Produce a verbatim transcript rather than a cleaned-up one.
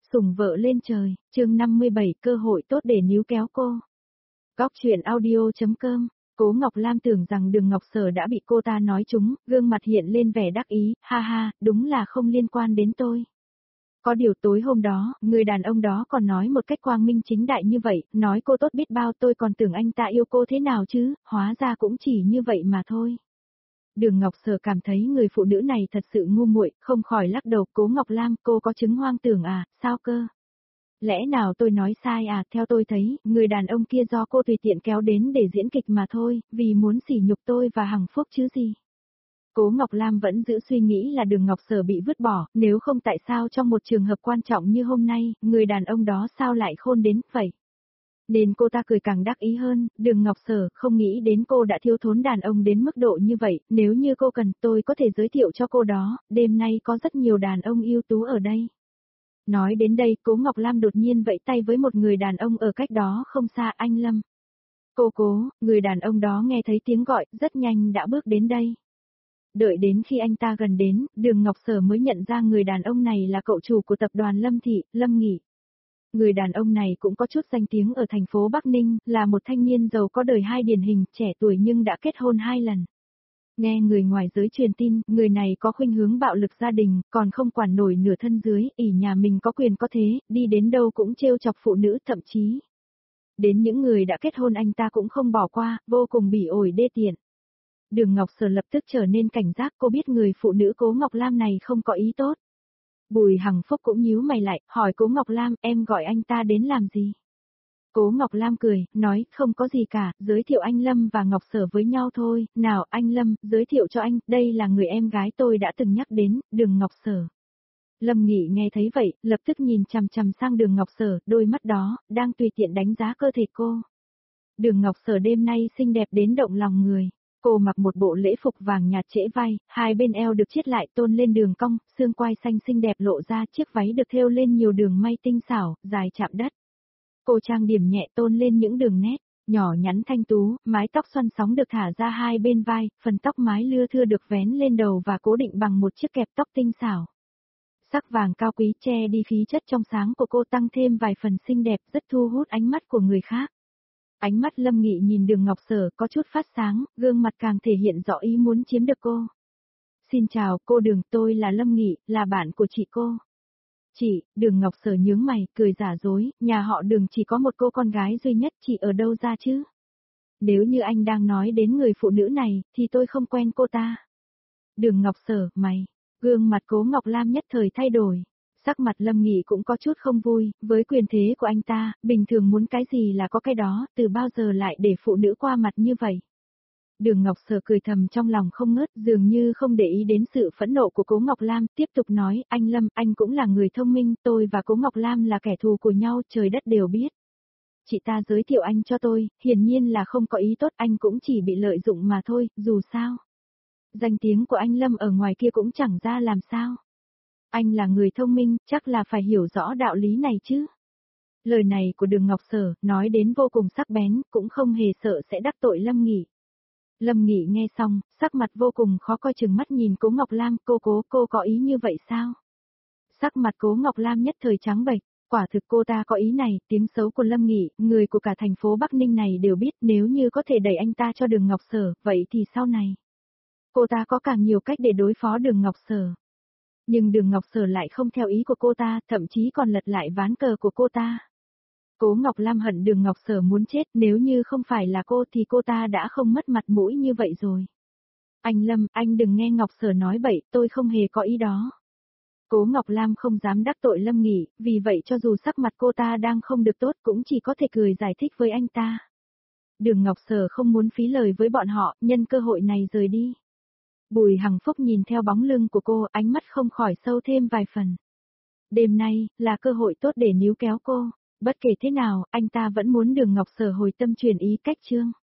Sủng vợ lên trời, chương năm mươi bảy cơ hội tốt để níu kéo cô. Góc truyện audio.com. Cố Ngọc Lam tưởng rằng Đường Ngọc Sở đã bị cô ta nói trúng, gương mặt hiện lên vẻ đắc ý, ha ha, đúng là không liên quan đến tôi. Có điều tối hôm đó, người đàn ông đó còn nói một cách quang minh chính đại như vậy, nói cô tốt biết bao, tôi còn tưởng anh ta yêu cô thế nào chứ, hóa ra cũng chỉ như vậy mà thôi. Đường Ngọc Sở cảm thấy người phụ nữ này thật sự ngu muội, không khỏi lắc đầu. Cố Ngọc Lam, cô có chứng hoang tưởng à, sao cơ? Lẽ nào tôi nói sai à, theo tôi thấy, người đàn ông kia do cô tùy tiện kéo đến để diễn kịch mà thôi, vì muốn sỉ nhục tôi và Hằng Phúc chứ gì. Cố Ngọc Lam vẫn giữ suy nghĩ là Đường Ngọc Sở bị vứt bỏ, nếu không tại sao trong một trường hợp quan trọng như hôm nay, người đàn ông đó sao lại khôn đến vậy? Nên cô ta cười càng đắc ý hơn, Đường Ngọc Sở không nghĩ đến cô đã thiếu thốn đàn ông đến mức độ như vậy, nếu như cô cần tôi có thể giới thiệu cho cô đó, đêm nay có rất nhiều đàn ông ưu tú ở đây. Nói đến đây, Cố Ngọc Lam đột nhiên vẫy tay với một người đàn ông ở cách đó không xa, anh Lâm. Cô Cố, người đàn ông đó nghe thấy tiếng gọi, rất nhanh đã bước đến đây. Đợi đến khi anh ta gần đến, Đường Ngọc Sở mới nhận ra người đàn ông này là cậu chủ của tập đoàn Lâm Thị, Lâm Nghị. Người đàn ông này cũng có chút danh tiếng ở thành phố Bắc Ninh, là một thanh niên giàu có đời hai điển hình, trẻ tuổi nhưng đã kết hôn hai lần. Nghe người ngoài giới truyền tin, người này có khuynh hướng bạo lực gia đình, còn không quản nổi nửa thân dưới, ỷ nhà mình có quyền có thế, đi đến đâu cũng trêu chọc phụ nữ, thậm chí. Đến những người đã kết hôn anh ta cũng không bỏ qua, vô cùng bỉ ổi đê tiện. Đường Ngọc Sở lập tức trở nên cảnh giác, cô biết người phụ nữ Cố Ngọc Lam này không có ý tốt. Bùi Hằng Phúc cũng nhíu mày lại, hỏi Cố Ngọc Lam, em gọi anh ta đến làm gì? Cố Ngọc Lam cười, nói, không có gì cả, giới thiệu anh Lâm và Ngọc Sở với nhau thôi, nào anh Lâm, giới thiệu cho anh, đây là người em gái tôi đã từng nhắc đến, Đường Ngọc Sở. Lâm Nghị nghe thấy vậy, lập tức nhìn chằm chằm sang Đường Ngọc Sở, đôi mắt đó, đang tùy tiện đánh giá cơ thể cô. Đường Ngọc Sở đêm nay xinh đẹp đến động lòng người. Cô mặc một bộ lễ phục vàng nhạt trễ vai, hai bên eo được chiết lại tôn lên đường cong, xương quai xanh xinh đẹp lộ ra, chiếc váy được thêu lên nhiều đường may tinh xảo, dài chạm đất. Cô trang điểm nhẹ tôn lên những đường nét, nhỏ nhắn thanh tú, mái tóc xoăn sóng được thả ra hai bên vai, phần tóc mái lưa thưa được vén lên đầu và cố định bằng một chiếc kẹp tóc tinh xảo. Sắc vàng cao quý che đi khí chất trong sáng của cô, tăng thêm vài phần xinh đẹp, rất thu hút ánh mắt của người khác. Ánh mắt Lâm Nghị nhìn Đường Ngọc Sở có chút phát sáng, gương mặt càng thể hiện rõ ý muốn chiếm được cô. Xin chào cô Đường, tôi là Lâm Nghị, là bạn của chị cô. Chị, Đường Ngọc Sở nhướng mày, cười giả dối, nhà họ Đường chỉ có một cô con gái duy nhất, chị ở đâu ra chứ? Nếu như anh đang nói đến người phụ nữ này, thì tôi không quen cô ta. Đường Ngọc Sở, mày, gương mặt Cố Ngọc Lam nhất thời thay đổi. Sắc mặt Lâm Nghị cũng có chút không vui, với quyền thế của anh ta, bình thường muốn cái gì là có cái đó, từ bao giờ lại để phụ nữ qua mặt như vậy. Đường Ngọc Sở cười thầm trong lòng không ngớt, dường như không để ý đến sự phẫn nộ của Cố Ngọc Lam, tiếp tục nói, anh Lâm, anh cũng là người thông minh, tôi và Cố Ngọc Lam là kẻ thù của nhau, trời đất đều biết. Chị ta giới thiệu anh cho tôi, hiển nhiên là không có ý tốt, anh cũng chỉ bị lợi dụng mà thôi, dù sao. Danh tiếng của anh Lâm ở ngoài kia cũng chẳng ra làm sao. Anh là người thông minh, chắc là phải hiểu rõ đạo lý này chứ. Lời này của Đường Ngọc Sở, nói đến vô cùng sắc bén, cũng không hề sợ sẽ đắc tội Lâm Nghị. Lâm Nghị nghe xong, sắc mặt vô cùng khó coi, chừng mắt nhìn Cố Ngọc Lam, cô cố, cô có ý như vậy sao? Sắc mặt Cố Ngọc Lam nhất thời trắng bệch, quả thực cô ta có ý này, tiếng xấu của Lâm Nghị, người của cả thành phố Bắc Ninh này đều biết, nếu như có thể đẩy anh ta cho Đường Ngọc Sở, vậy thì sau này, cô ta có càng nhiều cách để đối phó Đường Ngọc Sở. Nhưng Đường Ngọc Sở lại không theo ý của cô ta, thậm chí còn lật lại ván cờ của cô ta. Cố Ngọc Lam hận Đường Ngọc Sở muốn chết, nếu như không phải là cô thì cô ta đã không mất mặt mũi như vậy rồi. Anh Lâm, anh đừng nghe Ngọc Sở nói bậy, tôi không hề có ý đó. Cố Ngọc Lam không dám đắc tội Lâm Nghị, vì vậy cho dù sắc mặt cô ta đang không được tốt cũng chỉ có thể cười giải thích với anh ta. Đường Ngọc Sở không muốn phí lời với bọn họ, nhân cơ hội này rời đi. Bùi Hằng Phúc nhìn theo bóng lưng của cô, ánh mắt không khỏi sâu thêm vài phần. Đêm nay, là cơ hội tốt để níu kéo cô. Bất kể thế nào, anh ta vẫn muốn Đường Ngọc Sở hồi tâm chuyển ý cách chương.